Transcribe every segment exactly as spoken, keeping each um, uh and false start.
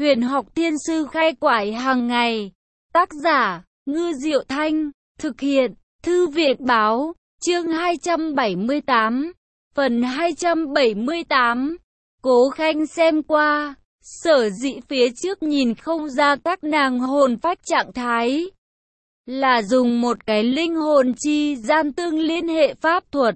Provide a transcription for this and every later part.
Huyền học thiên sư khai quải hàng ngày. Tác giả, Ngư Diệu Thanh. Thực hiện, Thư viện Báo. Chương hai trăm bảy mươi tám. Phần hai trăm bảy mươi tám. Cố Khanh xem qua. Sở dĩ phía trước nhìn không ra các nàng hồn phách trạng thái, là dùng một cái linh hồn chi gian tương liên hệ pháp thuật.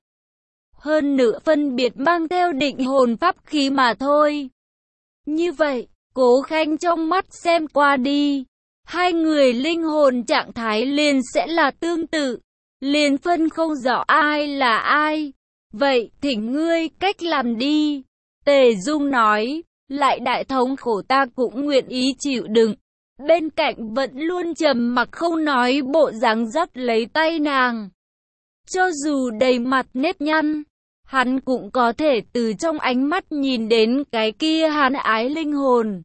Hơn nữa phân biệt mang theo định hồn pháp khí mà thôi. Như vậy, Cố Khanh trong mắt xem qua đi, hai người linh hồn trạng thái liền sẽ là tương tự, liền phân không rõ ai là ai. Vậy thỉnh ngươi cách làm đi. Tề Dung nói, lại đại thống khổ ta cũng nguyện ý chịu đựng. Bên cạnh vẫn luôn trầm mặc không nói bộ dáng dắt lấy tay nàng. Cho dù đầy mặt nếp nhăn, hắn cũng có thể từ trong ánh mắt nhìn đến cái kia hắn ái linh hồn.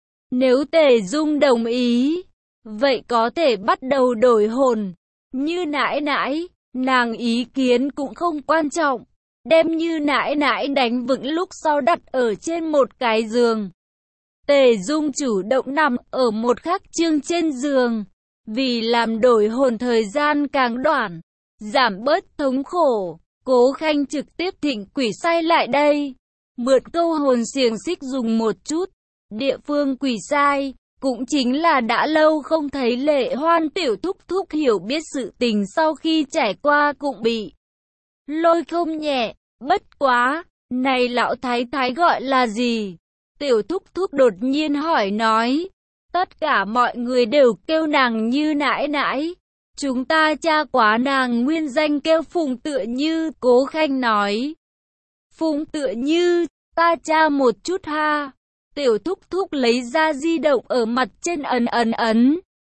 Nếu Tề Dung đồng ý, vậy có thể bắt đầu đổi hồn. Như nãi nãi, nàng ý kiến cũng không quan trọng. Đem Như nãi nãi đánh vững lúc sau đặt ở trên một cái giường. Tề Dung chủ động nằm ở một khắc chương trên giường, vì làm đổi hồn thời gian càng đoạn, giảm bớt thống khổ. Cố Khanh trực tiếp thỉnh quỷ sai lại đây, mượn câu hồn xiềng xích dùng một chút. Địa phương quỷ sai, cũng chính là đã lâu không thấy Lệ Hoan tiểu thúc thúc hiểu biết sự tình sau khi trải qua cũng bị lôi không nhẹ. Bất quá, này lão thái thái gọi là gì? Tiểu thúc thúc đột nhiên hỏi nói. Tất cả mọi người đều kêu nàng Như nãi nãi. Chúng ta tra quá nàng nguyên danh kêu Phùng Tựa Như. Cố Khanh nói. Phùng Tựa Như, ta tra một chút ha. Tiểu thúc thúc lấy ra di động ở mặt trên ấn ấn ấn.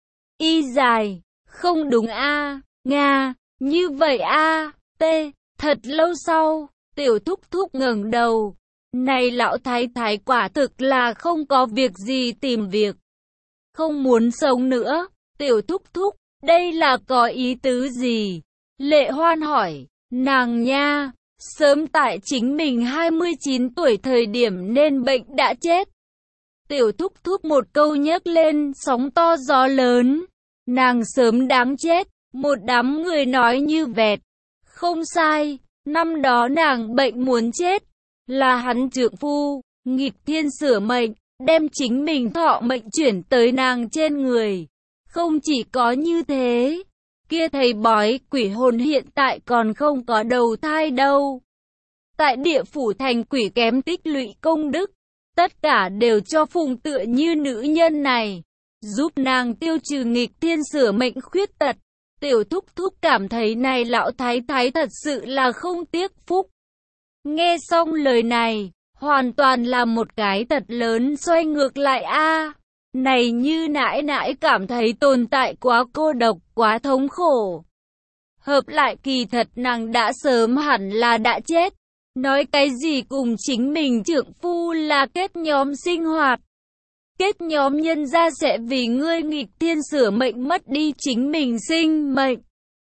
Y dài, không đúng a, Nga, như vậy a, T. Thật lâu sau, tiểu thúc thúc ngẩng đầu. Này lão thái thái quả thực là không có việc gì tìm việc. Không muốn sống nữa. Tiểu thúc thúc, đây là có ý tứ gì? Lệ Hoan hỏi. Nàng nha, sớm tại chính mình hai mươi chín tuổi thời điểm nên bệnh đã chết. Tiểu thúc thúc một câu nhấc lên sóng to gió lớn. Nàng sớm đáng chết. Một đám người nói như vẹt. Không sai, năm đó nàng bệnh muốn chết, là hắn trượng phu, nghịch thiên sửa mệnh, đem chính mình thọ mệnh chuyển tới nàng trên người. Không chỉ có như thế, kia thầy bói quỷ hồn hiện tại còn không có đầu thai đâu. Tại địa phủ thành quỷ kém tích lũy công đức, tất cả đều cho Phùng Tựa Như nữ nhân này, giúp nàng tiêu trừ nghịch thiên sửa mệnh khuyết tật. Tiểu thúc thúc cảm thấy này lão thái thái thật sự là không tiếc phúc. Nghe xong lời này, hoàn toàn là một cái thật lớn xoay ngược lại a. Này Như nãi nãi cảm thấy tồn tại quá cô độc, quá thống khổ. Hợp lại kỳ thật nàng đã sớm hẳn là đã chết. Nói cái gì cùng chính mình trượng phu là kết nhóm sinh hoạt. Kết nhóm nhân gia sẽ vì ngươi nghịch thiên sửa mệnh mất đi chính mình sinh mệnh.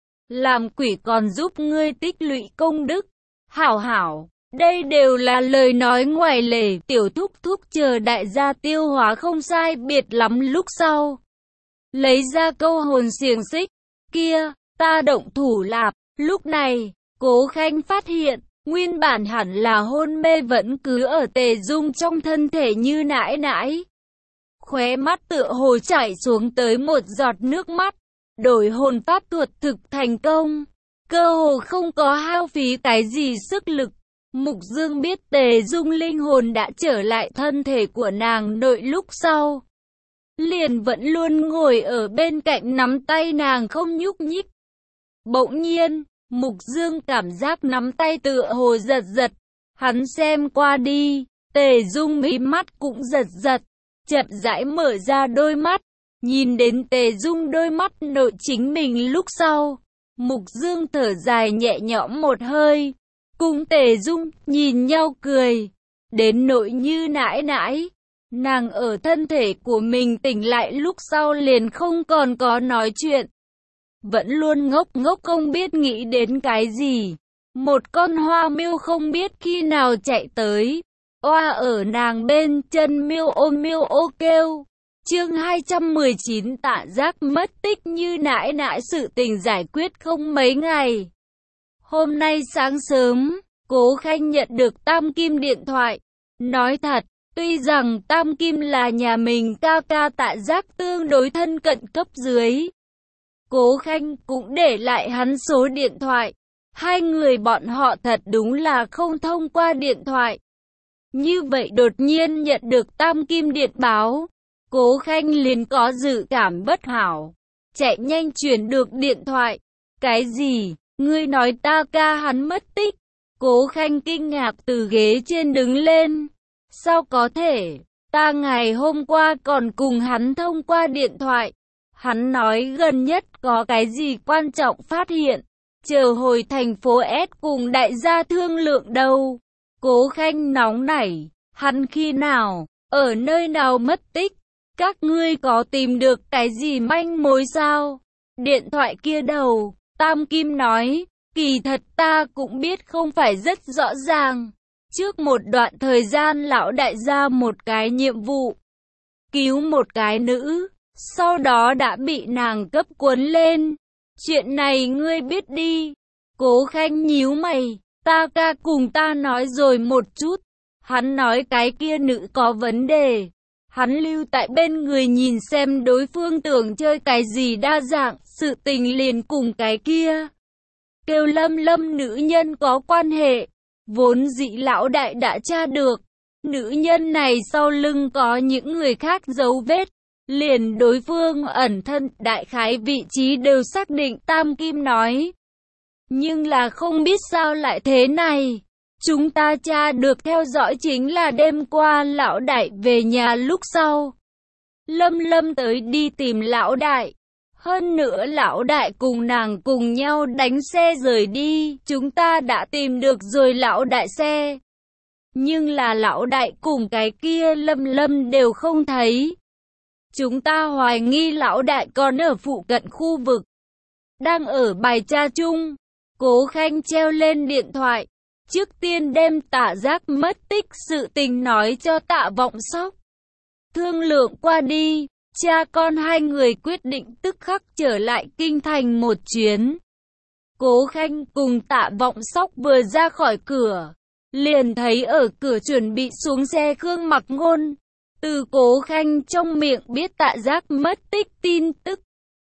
Làm quỷ còn giúp ngươi tích lũy công đức. Hảo hảo, đây đều là lời nói ngoài lề. Tiểu thúc thúc chờ đại gia tiêu hóa không sai biệt lắm lúc sau. Lấy ra câu hồn xiềng xích. Kia, ta động thủ lạp. Lúc này, Cố Khanh phát hiện, nguyên bản hẳn là hôn mê vẫn cứ ở Tề Dung trong thân thể Như nãi nãi. Khóe mắt tựa hồ chảy xuống tới một giọt nước mắt. Đổi hồn pháp thuật thực thành công. Cơ hồ không có hao phí cái gì sức lực. Mục Dương biết Tề Dung linh hồn đã trở lại thân thể của nàng nội lúc sau. Liền vẫn luôn ngồi ở bên cạnh nắm tay nàng không nhúc nhích. Bỗng nhiên, Mục Dương cảm giác nắm tay tựa hồ giật giật. Hắn xem qua đi, Tề Dung mí mắt cũng giật giật. Chậm rãi mở ra đôi mắt, nhìn đến Tề Dung đôi mắt nội chính mình lúc sau. Mục Dương thở dài nhẹ nhõm một hơi, cùng Tề Dung nhìn nhau cười. Đến nỗi Như nãi nãi, nàng ở thân thể của mình tỉnh lại lúc sau liền không còn có nói chuyện. Vẫn luôn ngốc ngốc không biết nghĩ đến cái gì. Một con hoa miêu không biết khi nào chạy tới. Oa ở nàng bên chân miêu ô miêu ô kêu. Chương hai trăm mười chín Tạ Giác mất tích như nãi nãi, sự tình giải quyết không mấy ngày. Hôm nay sáng sớm, Cố Khanh nhận được Tam Kim điện thoại. Nói thật, tuy rằng Tam Kim là nhà mình ca ca Tạ Giác tương đối thân cận cấp dưới, Cố Khanh cũng để lại hắn số điện thoại. Hai người bọn họ thật đúng là không thông qua điện thoại. Như vậy đột nhiên nhận được Tam Kim điện báo, Cố Khanh liền có dự cảm bất hảo, chạy nhanh chuyển được điện thoại. Cái gì? Ngươi nói ta ca hắn mất tích? Cố Khanh kinh ngạc từ ghế trên đứng lên. Sao có thể? Ta ngày hôm qua còn cùng hắn thông qua điện thoại. Hắn nói gần nhất có cái gì quan trọng phát hiện, chờ hồi thành phố S cùng đại gia thương lượng đâu. Cố Khanh nóng nảy, hắn khi nào, ở nơi nào mất tích? Các ngươi có tìm được cái gì manh mối sao? Điện thoại kia đầu, Tam Kim nói, kỳ thật ta cũng biết không phải rất rõ ràng. Trước một đoạn thời gian lão đại ra một cái nhiệm vụ, cứu một cái nữ, sau đó đã bị nàng cấp cuốn lên. Chuyện này ngươi biết đi. Cố Khanh nhíu mày, ta ca cùng ta nói rồi một chút. Hắn nói cái kia nữ có vấn đề. Hắn lưu tại bên người nhìn xem đối phương tưởng chơi cái gì đa dạng, sự tình liền cùng cái kia kêu Lâm Lâm nữ nhân có quan hệ. Vốn dĩ lão đại đã tra được, nữ nhân này sau lưng có những người khác dấu vết, liền đối phương ẩn thân, đại khái vị trí đều xác định. Tam Kim nói, nhưng là không biết sao lại thế này. Chúng ta tra được theo dõi chính là đêm qua lão đại về nhà lúc sau, Lâm Lâm tới đi tìm lão đại. Hơn nữa lão đại cùng nàng cùng nhau đánh xe rời đi. Chúng ta đã tìm được rồi lão đại xe, nhưng là lão đại cùng cái kia Lâm Lâm đều không thấy. Chúng ta hoài nghi lão đại còn ở phụ cận khu vực, đang ở bài tra chung. Cố Khanh treo lên điện thoại, trước tiên đem Tạ Giác mất tích sự tình nói cho Tạ Vọng Sóc. Thương lượng qua đi, cha con hai người quyết định tức khắc trở lại kinh thành một chuyến. Cố Khanh cùng Tạ Vọng Sóc vừa ra khỏi cửa, liền thấy ở cửa chuẩn bị xuống xe Khương Mặc Ngôn. Từ Cố Khanh trong miệng biết Tạ Giác mất tích tin tức,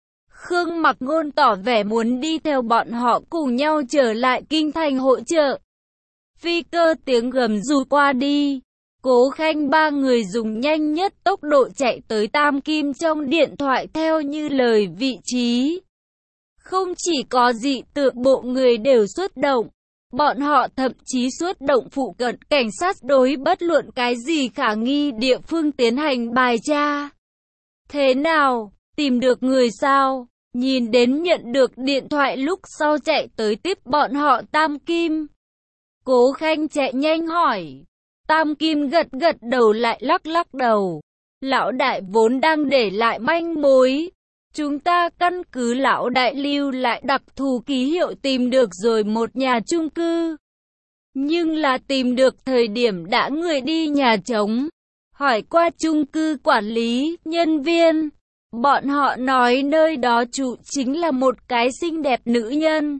Khương Mặc Ngôn tỏ vẻ muốn đi theo bọn họ cùng nhau trở lại kinh thành hỗ trợ. Phi cơ tiếng gầm rú qua đi, Cố Khanh ba người dùng nhanh nhất tốc độ chạy tới Tam Kim trong điện thoại theo như lời vị trí. Không chỉ có dị tượng bộ người đều xuất động, bọn họ thậm chí xuất động phụ cận cảnh sát đối bất luận cái gì khả nghi địa phương tiến hành bài tra. Thế nào, tìm được người sao? Nhìn đến nhận được điện thoại lúc sau chạy tới tiếp bọn họ Tam Kim, Cố Khanh chạy nhanh hỏi. Tam Kim gật gật đầu lại lắc lắc đầu. Lão đại vốn đang để lại manh mối. Chúng ta căn cứ lão đại lưu lại đặc thù ký hiệu tìm được rồi một nhà chung cư. Nhưng là tìm được thời điểm đã người đi nhà trống. Hỏi qua chung cư quản lý, nhân viên, bọn họ nói nơi đó trụ chính là một cái xinh đẹp nữ nhân.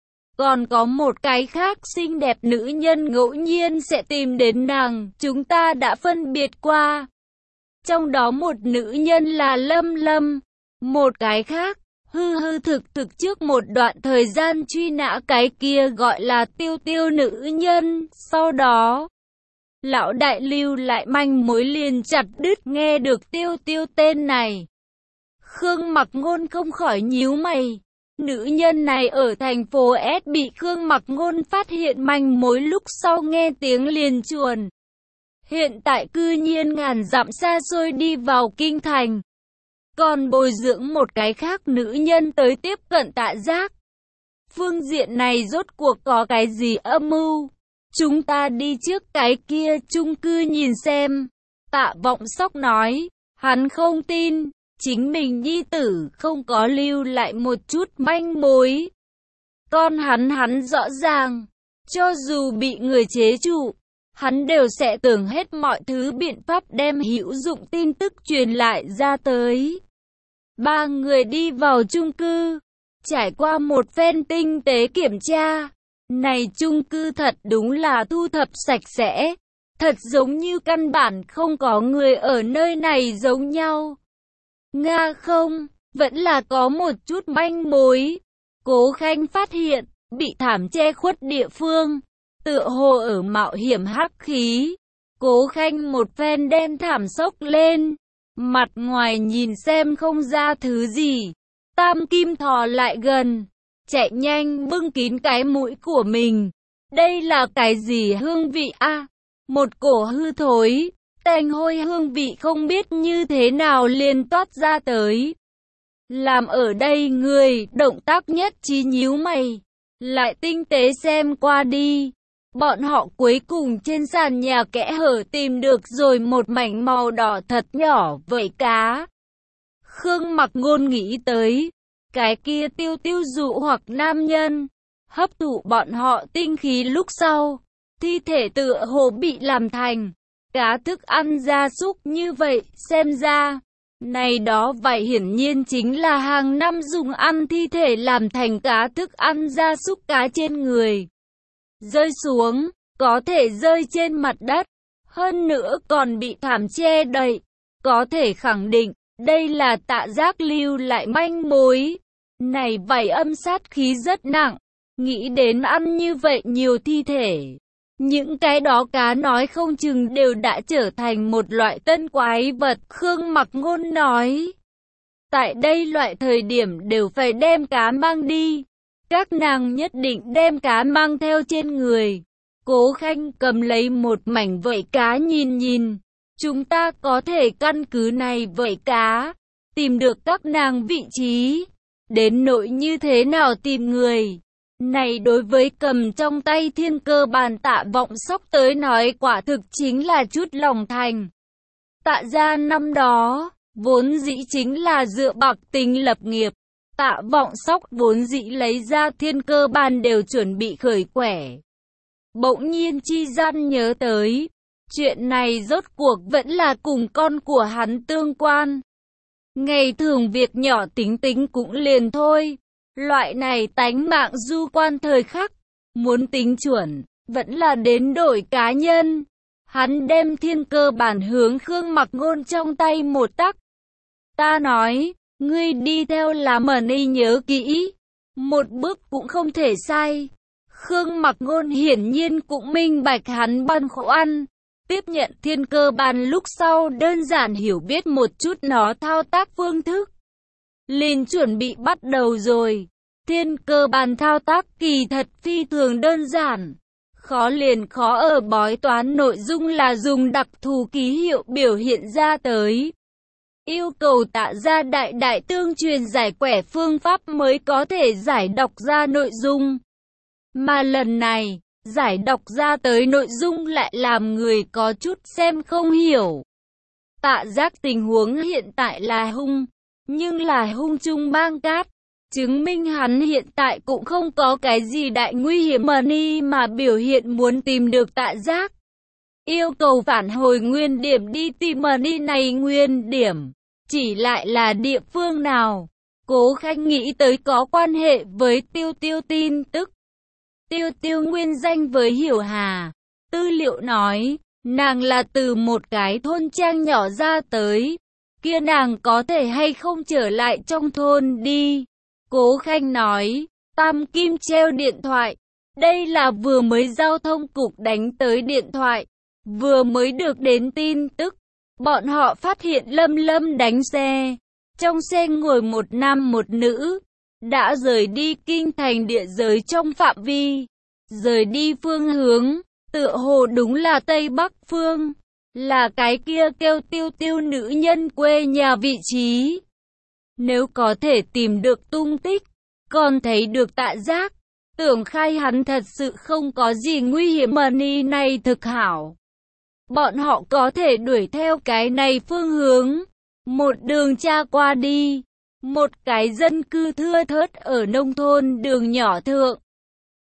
Còn có một cái khác xinh đẹp nữ nhân ngẫu nhiên sẽ tìm đến nàng, chúng ta đã phân biệt qua. Trong đó một nữ nhân là Lâm Lâm, một cái khác, hư hư thực thực trước một đoạn thời gian truy nã cái kia gọi là Tiêu Tiêu nữ nhân. Sau đó, lão đại lưu lại manh mối liền chặt đứt. Nghe được Tiêu Tiêu tên này, Khương Mặc Ngôn không khỏi nhíu mày. Nữ nhân này ở thành phố S bị Khương Mặc Ngôn phát hiện manh mối lúc sau nghe tiếng liền chuồn. Hiện tại cư nhiên ngàn dặm xa xôi đi vào kinh thành, còn bồi dưỡng một cái khác nữ nhân tới tiếp cận Tạ Giác. Phương diện này rốt cuộc có cái gì âm mưu? Chúng ta đi trước cái kia chung cư nhìn xem. Tạ Vọng Sóc nói, hắn không tin chính mình nhi tử không có lưu lại một chút manh mối. Con hắn hắn rõ ràng, cho dù bị người chế trụ, hắn đều sẽ tưởng hết mọi thứ biện pháp đem hữu dụng tin tức truyền lại ra tới. Ba người đi vào chung cư, trải qua một phen tinh tế kiểm tra. Này chung cư thật đúng là thu thập sạch sẽ, thật giống như căn bản không có người ở nơi này giống nhau. Nga không, vẫn là có một chút manh mối. Cố Khanh phát hiện, bị thảm che khuất địa phương, tựa hồ ở mạo hiểm hắc khí. Cố Khanh một phen đem thảm xốc lên, mặt ngoài nhìn xem không ra thứ gì. Tam Kim thò lại gần, chạy nhanh bưng kín cái mũi của mình. Đây là cái gì hương vị a? À? Một cổ hư thối, tanh hôi hương vị không biết như thế nào liền toát ra tới. Làm ở đây người, động tác nhất trí nhíu mày, lại tinh tế xem qua đi. Bọn họ cuối cùng trên sàn nhà kẽ hở tìm được rồi một mảnh màu đỏ thật nhỏ vảy cá. Khương Mặc Ngôn nghĩ tới, cái kia tiêu tiêu dụ hoặc nam nhân, hấp thụ bọn họ tinh khí lúc sau, thi thể tựa hồ bị làm thành cá thức ăn gia súc như vậy, xem ra, này đó vậy hiển nhiên chính là hàng năm dùng ăn thi thể làm thành cá thức ăn gia súc cá trên người. Rơi xuống, có thể rơi trên mặt đất, hơn nữa còn bị thảm che đậy, có thể khẳng định, đây là Tạ Giác lưu lại manh mối. Này vảy âm sát khí rất nặng, nghĩ đến ăn như vậy nhiều thi thể. Những cái đó cá nói không chừng đều đã trở thành một loại tân quái vật, Khương Mặc Ngôn nói. Tại đây loại thời điểm đều phải đem cá mang đi. Các nàng nhất định đem cá mang theo trên người. Cố Khanh cầm lấy một mảnh vảy cá nhìn nhìn. Chúng ta có thể căn cứ này vảy cá, tìm được các nàng vị trí. Đến nỗi như thế nào tìm người. Này đối với cầm trong tay thiên cơ bàn Tạ Vọng Sóc tới nói quả thực chính là chút lòng thành. Tạ gia năm đó, vốn dĩ chính là dựa bạc tính lập nghiệp. Tạ Vọng Sóc vốn dĩ lấy ra thiên cơ bàn đều chuẩn bị khởi quẻ. Bỗng nhiên chi gian nhớ tới, chuyện này rốt cuộc vẫn là cùng con của hắn tương quan. Ngày thường việc nhỏ tính tính cũng liền thôi. Loại này tánh mạng du quan thời khắc, muốn tính chuẩn, vẫn là đến đổi cá nhân. Hắn đem thiên cơ bản hướng Khương Mặc Ngôn trong tay một tắc. Ta nói, ngươi đi theo là mẩn y nhớ kỹ, một bước cũng không thể sai. Khương Mặc Ngôn hiển nhiên cũng minh bạch hắn băn khoăn. Tiếp nhận thiên cơ bản lúc sau đơn giản hiểu biết một chút nó thao tác phương thức. Liền chuẩn bị bắt đầu rồi. Thiên cơ bản thao tác kỳ thật phi thường đơn giản. Khó liền khó ở bói toán nội dung là dùng đặc thù ký hiệu biểu hiện ra tới. Yêu cầu Tạ gia đại đại tương truyền giải quẻ phương pháp mới có thể giải đọc ra nội dung. Mà lần này, giải đọc ra tới nội dung lại làm người có chút xem không hiểu. Tạ Giác tình huống hiện tại là hung, nhưng là hung chung bang cát, chứng minh hắn hiện tại cũng không có cái gì đại nguy hiểm money mà biểu hiện muốn tìm được Tạ Giác. Yêu cầu phản hồi nguyên điểm đi tìm money này nguyên điểm, chỉ lại là địa phương nào. Cố Khanh nghĩ tới có quan hệ với Tiêu Tiêu tin tức. Tiêu Tiêu nguyên danh với Hiểu Hà. Tư liệu nói, nàng là từ một cái thôn trang nhỏ ra tới. Kia nàng có thể hay không trở lại trong thôn đi. Cố Khanh nói, Tam Kim treo điện thoại. Đây là vừa mới giao thông cục đánh tới điện thoại. Vừa mới được đến tin tức. Bọn họ phát hiện Lâm Lâm đánh xe. Trong xe ngồi một nam một nữ. Đã rời đi kinh thành địa giới trong phạm vi. Rời đi phương hướng, tựa hồ đúng là Tây Bắc phương. Là cái kia kêu Tiêu Tiêu nữ nhân quê nhà vị trí. Nếu có thể tìm được tung tích, còn thấy được Tạ Giác, tưởng khai hắn thật sự không có gì nguy hiểm money này thực hảo. Bọn họ có thể đuổi theo cái này phương hướng, một đường tra qua đi, một cái dân cư thưa thớt ở nông thôn đường nhỏ thượng.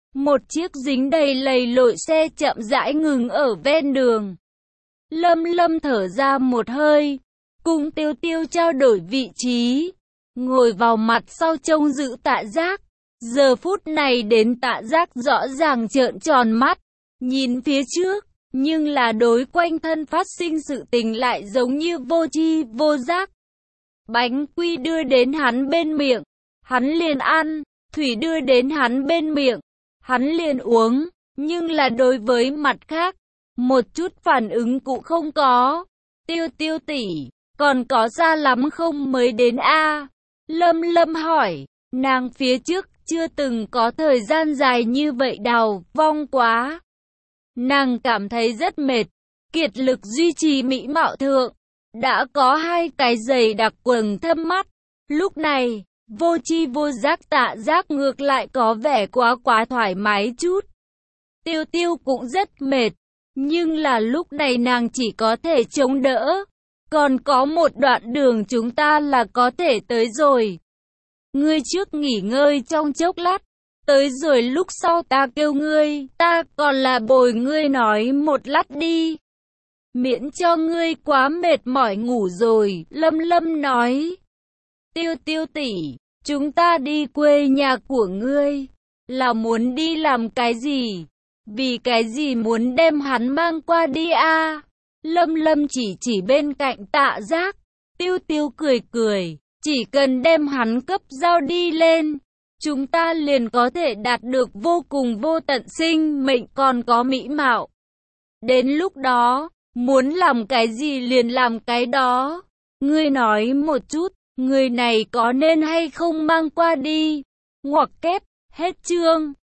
Một chiếc dính đầy lầy lội xe chậm rãi ngừng ở ven đường. Lâm Lâm thở ra một hơi, cùng Tiêu Tiêu trao đổi vị trí, ngồi vào mặt sau trông giữ Tạ Giác. Giờ phút này đến Tạ Giác rõ ràng trợn tròn mắt, nhìn phía trước, nhưng là đối quanh thân phát sinh sự tình lại giống như vô tri vô giác. Bánh quy đưa đến hắn bên miệng, hắn liền ăn, thủy đưa đến hắn bên miệng, hắn liền uống, nhưng là đối với mặt khác, một chút phản ứng cũng không có. Tiêu Tiêu tỷ, còn có xa lắm không mới đến a? Lâm Lâm hỏi, nàng phía trước chưa từng có thời gian dài như vậy đào vong quá. Nàng cảm thấy rất mệt, kiệt lực duy trì mỹ mạo thượng, đã có hai cái giày đặc quầng thâm mắt. Lúc này, vô tri vô giác Tạ Giác ngược lại có vẻ quá quá thoải mái chút. Tiêu Tiêu cũng rất mệt, nhưng là lúc này nàng chỉ có thể chống đỡ. Còn có một đoạn đường chúng ta là có thể tới rồi. Ngươi trước nghỉ ngơi trong chốc lát, tới rồi lúc sau ta kêu ngươi, ta còn là bồi ngươi nói một lát đi. Miễn cho ngươi quá mệt mỏi ngủ rồi, Lâm Lâm nói. Tiêu Tiêu tỷ, chúng ta đi quê nhà của ngươi, là muốn đi làm cái gì? Vì cái gì muốn đem hắn mang qua đi a? Lâm Lâm chỉ chỉ bên cạnh Tạ Giác. Tiêu Tiêu cười cười, chỉ cần đem hắn cấp giao đi lên, chúng ta liền có thể đạt được vô cùng vô tận sinh mệnh còn có mỹ mạo. Đến lúc đó, muốn làm cái gì liền làm cái đó. Ngươi nói một chút, người này có nên hay không mang qua đi? Ngoặc kép, hết chương.